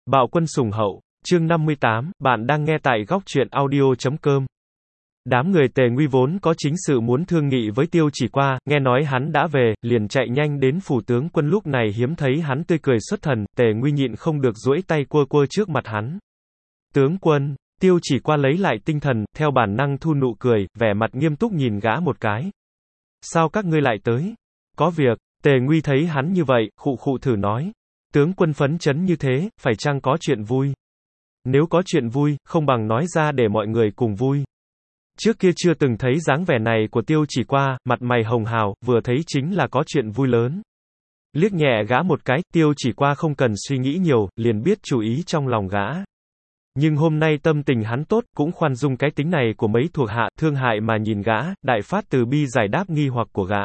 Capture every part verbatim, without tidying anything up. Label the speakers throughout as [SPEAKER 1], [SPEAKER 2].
[SPEAKER 1] Bạo quân sùng hậu, chương năm mươi tám, bạn đang nghe tại góc truyện audio chấm com. Đám người Tề Nguy vốn có chính sự muốn thương nghị với Tiêu Chỉ Qua, nghe nói hắn đã về, liền chạy nhanh đến phủ tướng quân, lúc này hiếm thấy hắn tươi cười xuất thần, Tề Nguy nhịn không được duỗi tay cua cua trước mặt hắn. Tướng quân, Tiêu Chỉ Qua lấy lại tinh thần, theo bản năng thu nụ cười, vẻ mặt nghiêm túc nhìn gã một cái. Sao các ngươi lại tới? Có việc, Tề Nguy thấy hắn như vậy, khụ khụ thử nói. Tướng quân phấn chấn như thế, phải chăng có chuyện vui? Nếu có chuyện vui, không bằng nói ra để mọi người cùng vui. Trước kia chưa từng thấy dáng vẻ này của Tiêu Chỉ Qua, mặt mày hồng hào, vừa thấy chính là có chuyện vui lớn. Liếc nhẹ gã một cái, Tiêu Chỉ Qua không cần suy nghĩ nhiều, liền biết chủ ý trong lòng gã. Nhưng hôm nay tâm tình hắn tốt, cũng khoan dung cái tính này của mấy thuộc hạ, thương hại mà nhìn gã, đại phát từ bi giải đáp nghi hoặc của gã.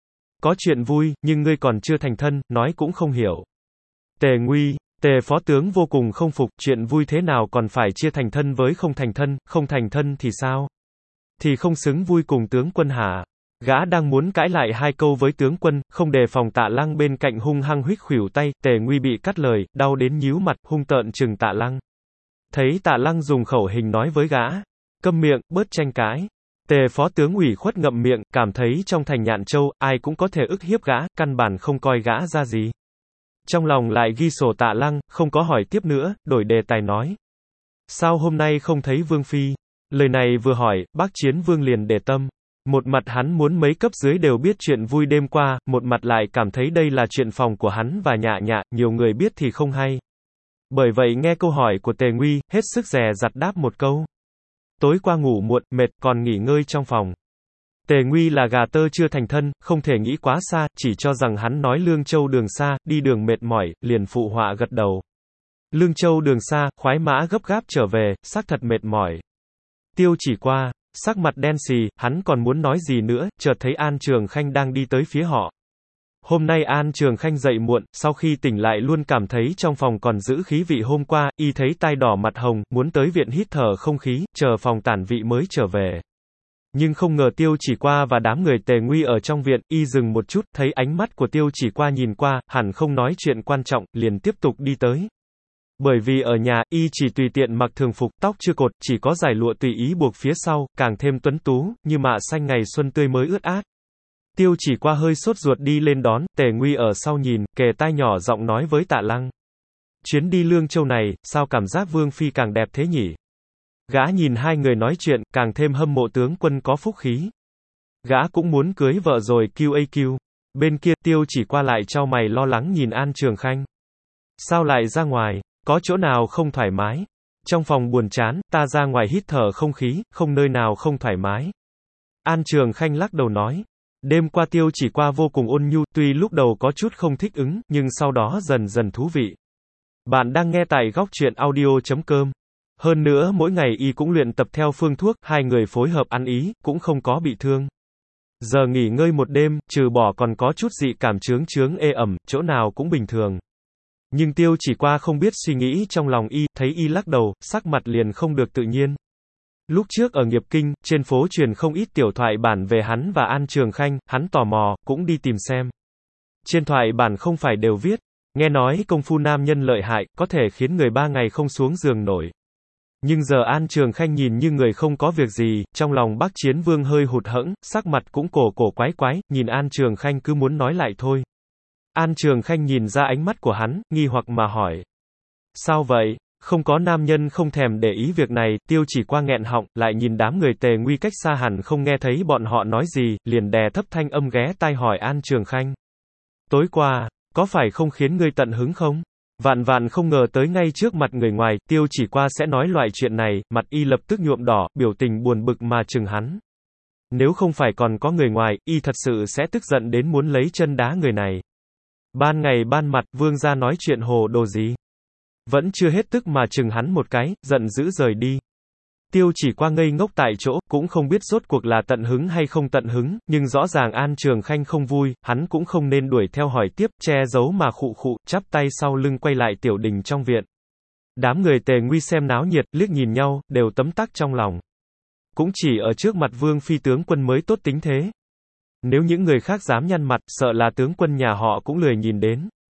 [SPEAKER 1] Có chuyện vui, nhưng ngươi còn chưa thành thân, nói cũng không hiểu. Tề Nguy, Tề phó tướng vô cùng không phục, chuyện vui thế nào còn phải chia thành thân với không thành thân, không thành thân thì sao? Thì không xứng vui cùng tướng quân hả? Gã đang muốn cãi lại hai câu với tướng quân, không đề phòng Tạ Lăng bên cạnh hung hăng huých khuỷu tay, Tề Nguy bị cắt lời, đau đến nhíu mặt, hung tợn trừng Tạ Lăng. Thấy Tạ Lăng dùng khẩu hình nói với gã, câm miệng, bớt tranh cãi. Tề phó tướng ủy khuất ngậm miệng, cảm thấy trong thành Nhạn Châu, ai cũng có thể ức hiếp gã, căn bản không coi gã ra gì. Trong lòng lại ghi sổ Tạ Lăng, không có hỏi tiếp nữa, đổi đề tài nói. Sao hôm nay không thấy Vương Phi? Lời này vừa hỏi, Bác Chiến Vương liền để tâm. Một mặt hắn muốn mấy cấp dưới đều biết chuyện vui đêm qua, một mặt lại cảm thấy đây là chuyện phòng của hắn và Nhạ Nhạ, nhiều người biết thì không hay. Bởi vậy nghe câu hỏi của Tề Nguy, hết sức dè dặt đáp một câu. Tối qua ngủ muộn, mệt, còn nghỉ ngơi trong phòng. Tề Nguy là gà tơ chưa thành thân, không thể nghĩ quá xa, chỉ cho rằng hắn nói Lương Châu đường xa, đi đường mệt mỏi, liền phụ họa gật đầu. Lương Châu đường xa, khoái mã gấp gáp trở về, xác thật mệt mỏi. Tiêu Chỉ Qua, sắc mặt đen xì, hắn còn muốn nói gì nữa, chợt thấy An Trường Khanh đang đi tới phía họ. Hôm nay An Trường Khanh dậy muộn, sau khi tỉnh lại luôn cảm thấy trong phòng còn giữ khí vị hôm qua, y thấy tai đỏ mặt hồng, muốn tới viện hít thở không khí, chờ phòng tản vị mới trở về. Nhưng không ngờ Tiêu Chỉ Qua và đám người Tề Nguy ở trong viện, y dừng một chút, thấy ánh mắt của Tiêu Chỉ Qua nhìn qua, hẳn không nói chuyện quan trọng, liền tiếp tục đi tới. Bởi vì ở nhà, y chỉ tùy tiện mặc thường phục, tóc chưa cột, chỉ có dải lụa tùy ý buộc phía sau, càng thêm tuấn tú, như mạ xanh ngày xuân tươi mới ướt át. Tiêu Chỉ Qua hơi sốt ruột đi lên đón, Tề Nguy ở sau nhìn, kề tai nhỏ giọng nói với Tạ Lăng. Chuyến đi Lương Châu này, sao cảm giác Vương Phi càng đẹp thế nhỉ? Gã nhìn hai người nói chuyện, càng thêm hâm mộ tướng quân có phúc khí. Gã cũng muốn cưới vợ rồi, kiu a kiu. Bên kia, Tiêu Chỉ Qua lại chau mày lo lắng nhìn An Trường Khanh. Sao lại ra ngoài? Có chỗ nào không thoải mái? Trong phòng buồn chán, ta ra ngoài hít thở không khí, không nơi nào không thoải mái. An Trường Khanh lắc đầu nói. Đêm qua Tiêu Chỉ Qua vô cùng ôn nhu, tuy lúc đầu có chút không thích ứng, nhưng sau đó dần dần thú vị. Bạn đang nghe tại góc truyện audio chấm com. Hơn nữa mỗi ngày y cũng luyện tập theo phương thuốc, hai người phối hợp ăn ý, cũng không có bị thương. Giờ nghỉ ngơi một đêm, trừ bỏ còn có chút dị cảm chướng chướng ê ẩm, chỗ nào cũng bình thường. Nhưng Tiêu Chỉ Qua không biết suy nghĩ trong lòng y, thấy y lắc đầu, sắc mặt liền không được tự nhiên. Lúc trước ở Nghiệp Kinh, trên phố truyền không ít tiểu thoại bản về hắn và An Trường Khanh, hắn tò mò, cũng đi tìm xem. Trên thoại bản không phải đều viết, nghe nói công phu nam nhân lợi hại, có thể khiến người ba ngày không xuống giường nổi. Nhưng giờ An Trường Khanh nhìn như người không có việc gì, trong lòng Bác Chiến Vương hơi hụt hẫng, sắc mặt cũng cổ cổ quái quái, nhìn An Trường Khanh cứ muốn nói lại thôi. An Trường Khanh nhìn ra ánh mắt của hắn, nghi hoặc mà hỏi. Sao vậy? Không có nam nhân không thèm để ý việc này, Tiêu Chỉ Qua nghẹn họng, lại nhìn đám người Tề Nguy cách xa hẳn không nghe thấy bọn họ nói gì, liền đè thấp thanh âm ghé tai hỏi An Trường Khanh. Tối qua, có phải không khiến ngươi tận hứng không? Vạn vạn không ngờ tới ngay trước mặt người ngoài, Tiêu Chỉ Qua sẽ nói loại chuyện này, mặt y lập tức nhuộm đỏ, biểu tình buồn bực mà chừng hắn. Nếu không phải còn có người ngoài, y thật sự sẽ tức giận đến muốn lấy chân đá người này. Ban ngày ban mặt, vương gia nói chuyện hồ đồ gì? Vẫn chưa hết tức mà chừng hắn một cái, giận dữ rời đi. Tiêu Chỉ Qua ngây ngốc tại chỗ, cũng không biết rốt cuộc là tận hứng hay không tận hứng, nhưng rõ ràng An Trường Khanh không vui, hắn cũng không nên đuổi theo hỏi tiếp, che giấu mà khụ khụ, chắp tay sau lưng quay lại tiểu đình trong viện. Đám người Tề Nguy xem náo nhiệt, liếc nhìn nhau, đều tấm tắc trong lòng. Cũng chỉ ở trước mặt Vương Phi tướng quân mới tốt tính thế. Nếu những người khác dám nhăn mặt, sợ là tướng quân nhà họ cũng lười nhìn đến.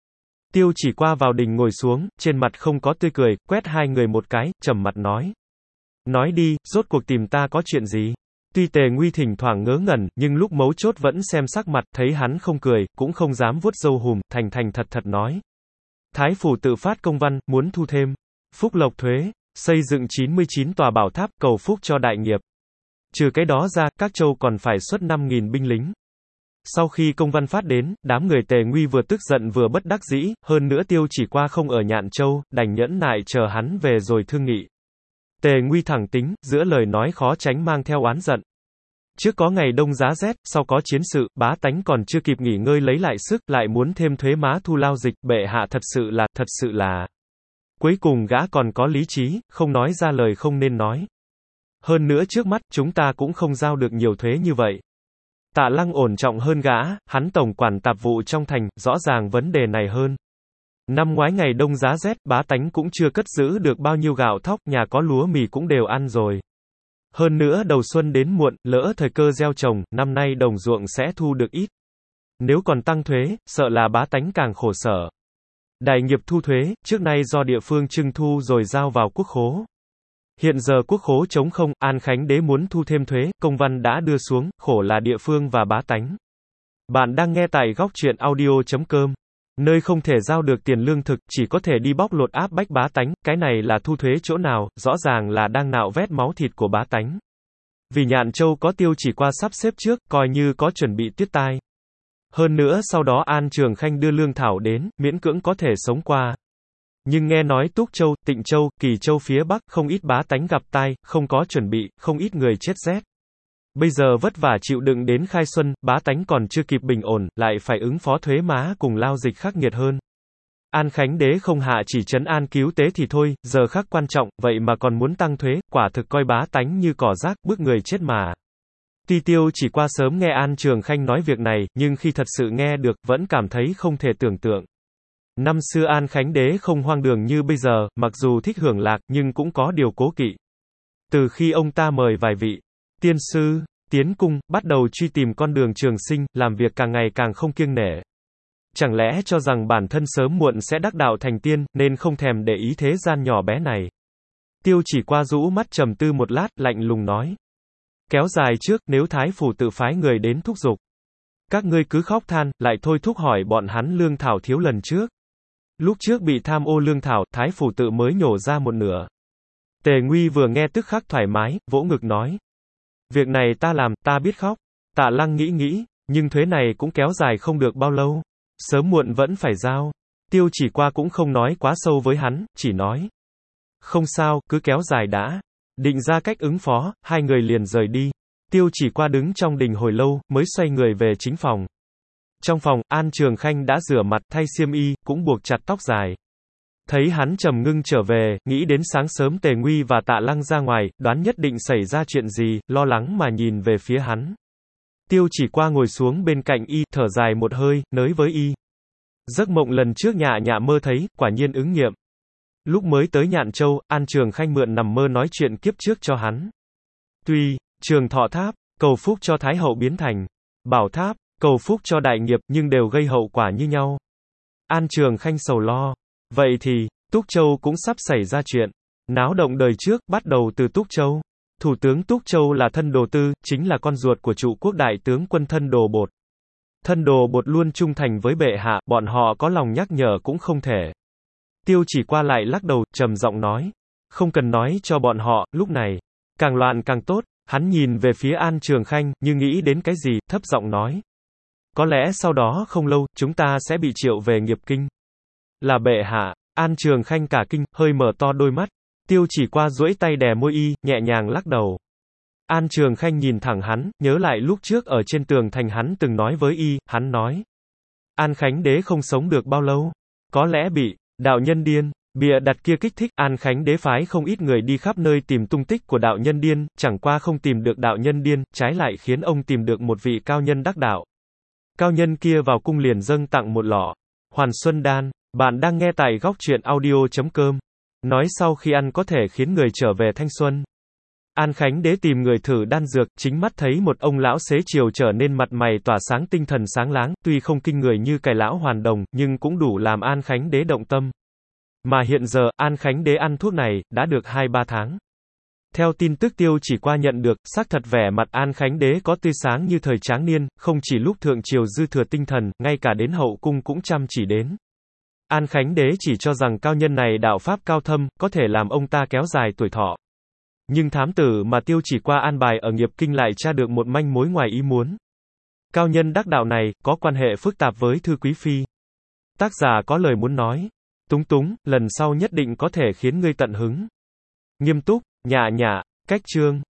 [SPEAKER 1] Tiêu Chỉ Qua vào đình ngồi xuống, trên mặt không có tươi cười, quét hai người một cái, trầm mặt nói. Nói đi, rốt cuộc tìm ta có chuyện gì? Tuy Tề Nguy thỉnh thoảng ngớ ngẩn, nhưng lúc mấu chốt vẫn xem sắc mặt, thấy hắn không cười, cũng không dám vuốt râu hùm, thành thành thật thật nói. Thái phủ tự phát công văn, muốn thu thêm phúc lộc thuế, xây dựng chín mươi chín tòa bảo tháp, cầu phúc cho đại nghiệp. Trừ cái đó ra, các châu còn phải xuất năm nghìn binh lính. Sau khi công văn phát đến, đám người Tề Nguy vừa tức giận vừa bất đắc dĩ, hơn nữa Tiêu Chỉ Qua không ở Nhạn Châu, đành nhẫn nại chờ hắn về rồi thương nghị. Tề Nguy thẳng tính, giữa lời nói khó tránh mang theo oán giận. Trước có ngày đông giá rét, sau có chiến sự, bá tánh còn chưa kịp nghỉ ngơi lấy lại sức, lại muốn thêm thuế má thu lao dịch, bệ hạ thật sự là, thật sự là. Cuối cùng gã còn có lý trí, không nói ra lời không nên nói. Hơn nữa trước mắt, chúng ta cũng không giao được nhiều thuế như vậy. Tạ Lăng ổn trọng hơn gã, hắn tổng quản tạp vụ trong thành, rõ ràng vấn đề này hơn. Năm ngoái ngày đông giá rét, bá tánh cũng chưa cất giữ được bao nhiêu gạo thóc, nhà có lúa mì cũng đều ăn rồi. Hơn nữa đầu xuân đến muộn, lỡ thời cơ gieo trồng, năm nay đồng ruộng sẽ thu được ít. Nếu còn tăng thuế, sợ là bá tánh càng khổ sở. Đại nghiệp thu thuế, trước nay do địa phương trưng thu rồi giao vào quốc khố. Hiện giờ quốc khố trống không, An Khánh Đế muốn thu thêm thuế, công văn đã đưa xuống, khổ là địa phương và bá tánh. Bạn đang nghe tại góc truyện audio chấm com, nơi không thể giao được tiền lương thực, chỉ có thể đi bóc lột áp bách bá tánh, cái này là thu thuế chỗ nào, rõ ràng là đang nạo vét máu thịt của bá tánh. Vì Nhạn Châu có Tiêu Chỉ Qua sắp xếp trước, coi như có chuẩn bị tuyết tai. Hơn nữa sau đó An Trường Khanh đưa lương thảo đến, miễn cưỡng có thể sống qua. Nhưng nghe nói Túc Châu, Tịnh Châu, Kỳ Châu phía Bắc, không ít bá tánh gặp tai, không có chuẩn bị, không ít người chết rét. Bây giờ vất vả chịu đựng đến khai xuân, bá tánh còn chưa kịp bình ổn, lại phải ứng phó thuế má cùng lao dịch khắc nghiệt hơn. An Khánh Đế không hạ chỉ trấn an cứu tế thì thôi, giờ khắc quan trọng, vậy mà còn muốn tăng thuế, quả thực coi bá tánh như cỏ rác, bước người chết mà. Tuy Tiêu Chỉ Qua sớm nghe An Trường Khanh nói việc này, nhưng khi thật sự nghe được, vẫn cảm thấy không thể tưởng tượng. Năm xưa An Khánh Đế không hoang đường như bây giờ, mặc dù thích hưởng lạc, nhưng cũng có điều cố kỵ. Từ khi ông ta mời vài vị tiên sư tiến cung, bắt đầu truy tìm con đường trường sinh, làm việc càng ngày càng không kiêng nể. Chẳng lẽ cho rằng bản thân sớm muộn sẽ đắc đạo thành tiên, nên không thèm để ý thế gian nhỏ bé này. Tiêu Chỉ Qua rũ mắt trầm tư một lát, lạnh lùng nói. Kéo dài trước, nếu Thái phủ tự phái người đến thúc giục. Các ngươi cứ khóc than, lại thôi thúc hỏi bọn hắn lương thảo thiếu lần trước. Lúc trước bị tham ô lương thảo, Thái phủ tự mới nhổ ra một nửa. Tề Nguy vừa nghe tức khắc thoải mái, vỗ ngực nói. Việc này ta làm, ta biết khóc. Tạ Lăng nghĩ nghĩ, nhưng thuế này cũng kéo dài không được bao lâu. Sớm muộn vẫn phải giao. Tiêu Chỉ Qua cũng không nói quá sâu với hắn, chỉ nói. Không sao, cứ kéo dài đã. Định ra cách ứng phó, hai người liền rời đi. Tiêu Chỉ Qua đứng trong đình hồi lâu, mới xoay người về chính phòng. Trong phòng, An Trường Khanh đã rửa mặt, thay xiêm y, cũng buộc chặt tóc dài. Thấy hắn trầm ngưng trở về, nghĩ đến sáng sớm Tề Nguy và Tạ Lăng ra ngoài, đoán nhất định xảy ra chuyện gì, lo lắng mà nhìn về phía hắn. Tiêu Chỉ Qua ngồi xuống bên cạnh y, thở dài một hơi, nới với y. Giấc mộng lần trước nhạ nhạ mơ thấy, quả nhiên ứng nghiệm. Lúc mới tới Nhạn Châu, An Trường Khanh mượn nằm mơ nói chuyện kiếp trước cho hắn. Tuy, Trường Thọ Tháp, cầu phúc cho Thái Hậu biến thành Bảo Tháp, cầu phúc cho đại nghiệp, nhưng đều gây hậu quả như nhau. An Trường Khanh sầu lo. Vậy thì, Túc Châu cũng sắp xảy ra chuyện. Náo động đời trước, bắt đầu từ Túc Châu. Thủ tướng Túc Châu là Thân Đồ Tư, chính là con ruột của trụ quốc đại tướng quân Thân Đồ Bột. Thân Đồ Bột luôn trung thành với bệ hạ, bọn họ có lòng nhắc nhở cũng không thể. Tiêu Chỉ Qua lại lắc đầu, trầm giọng nói. Không cần nói cho bọn họ, lúc này. Càng loạn càng tốt, hắn nhìn về phía An Trường Khanh, như nghĩ đến cái gì, thấp giọng nói. Có lẽ sau đó không lâu, chúng ta sẽ bị triệu về nghiệp kinh. Là bệ hạ. An Trường Khanh cả kinh, hơi mở to đôi mắt. Tiêu Chỉ Qua duỗi tay đè môi y, nhẹ nhàng lắc đầu. An Trường Khanh nhìn thẳng hắn, nhớ lại lúc trước ở trên tường thành hắn từng nói với y, hắn nói. An Khánh Đế không sống được bao lâu. Có lẽ bị đạo nhân điên, bịa đặt kia kích thích. An Khánh Đế phái không ít người đi khắp nơi tìm tung tích của đạo nhân điên, chẳng qua không tìm được đạo nhân điên, trái lại khiến ông tìm được một vị cao nhân đắc đạo. Cao nhân kia vào cung liền dâng tặng một lọ Hoàn Xuân Đan. Bạn đang nghe tại góc truyện audio chấm com. Nói sau khi ăn có thể khiến người trở về thanh xuân. An Khánh Đế tìm người thử đan dược, chính mắt thấy một ông lão xế chiều trở nên mặt mày tỏa sáng tinh thần sáng láng, tuy không kinh người như cài lão hoàn đồng, nhưng cũng đủ làm An Khánh Đế động tâm. Mà hiện giờ, An Khánh Đế ăn thuốc này, đã được hai ba tháng. Theo tin tức Tiêu Chỉ Qua nhận được, xác thật vẻ mặt An Khánh Đế có tươi sáng như thời tráng niên, không chỉ lúc thượng triều dư thừa tinh thần, ngay cả đến hậu cung cũng chăm chỉ đến. An Khánh Đế chỉ cho rằng cao nhân này đạo pháp cao thâm, có thể làm ông ta kéo dài tuổi thọ. Nhưng thám tử mà Tiêu Chỉ Qua an bài ở Nghiệp Kinh lại tra được một manh mối ngoài ý muốn. Cao nhân đắc đạo này, có quan hệ phức tạp với Thư Quý Phi. Tác giả có lời muốn nói. Túng túng, lần sau nhất định có thể khiến ngươi tận hứng. Nghiêm túc, nhạ nhạ, cách chương.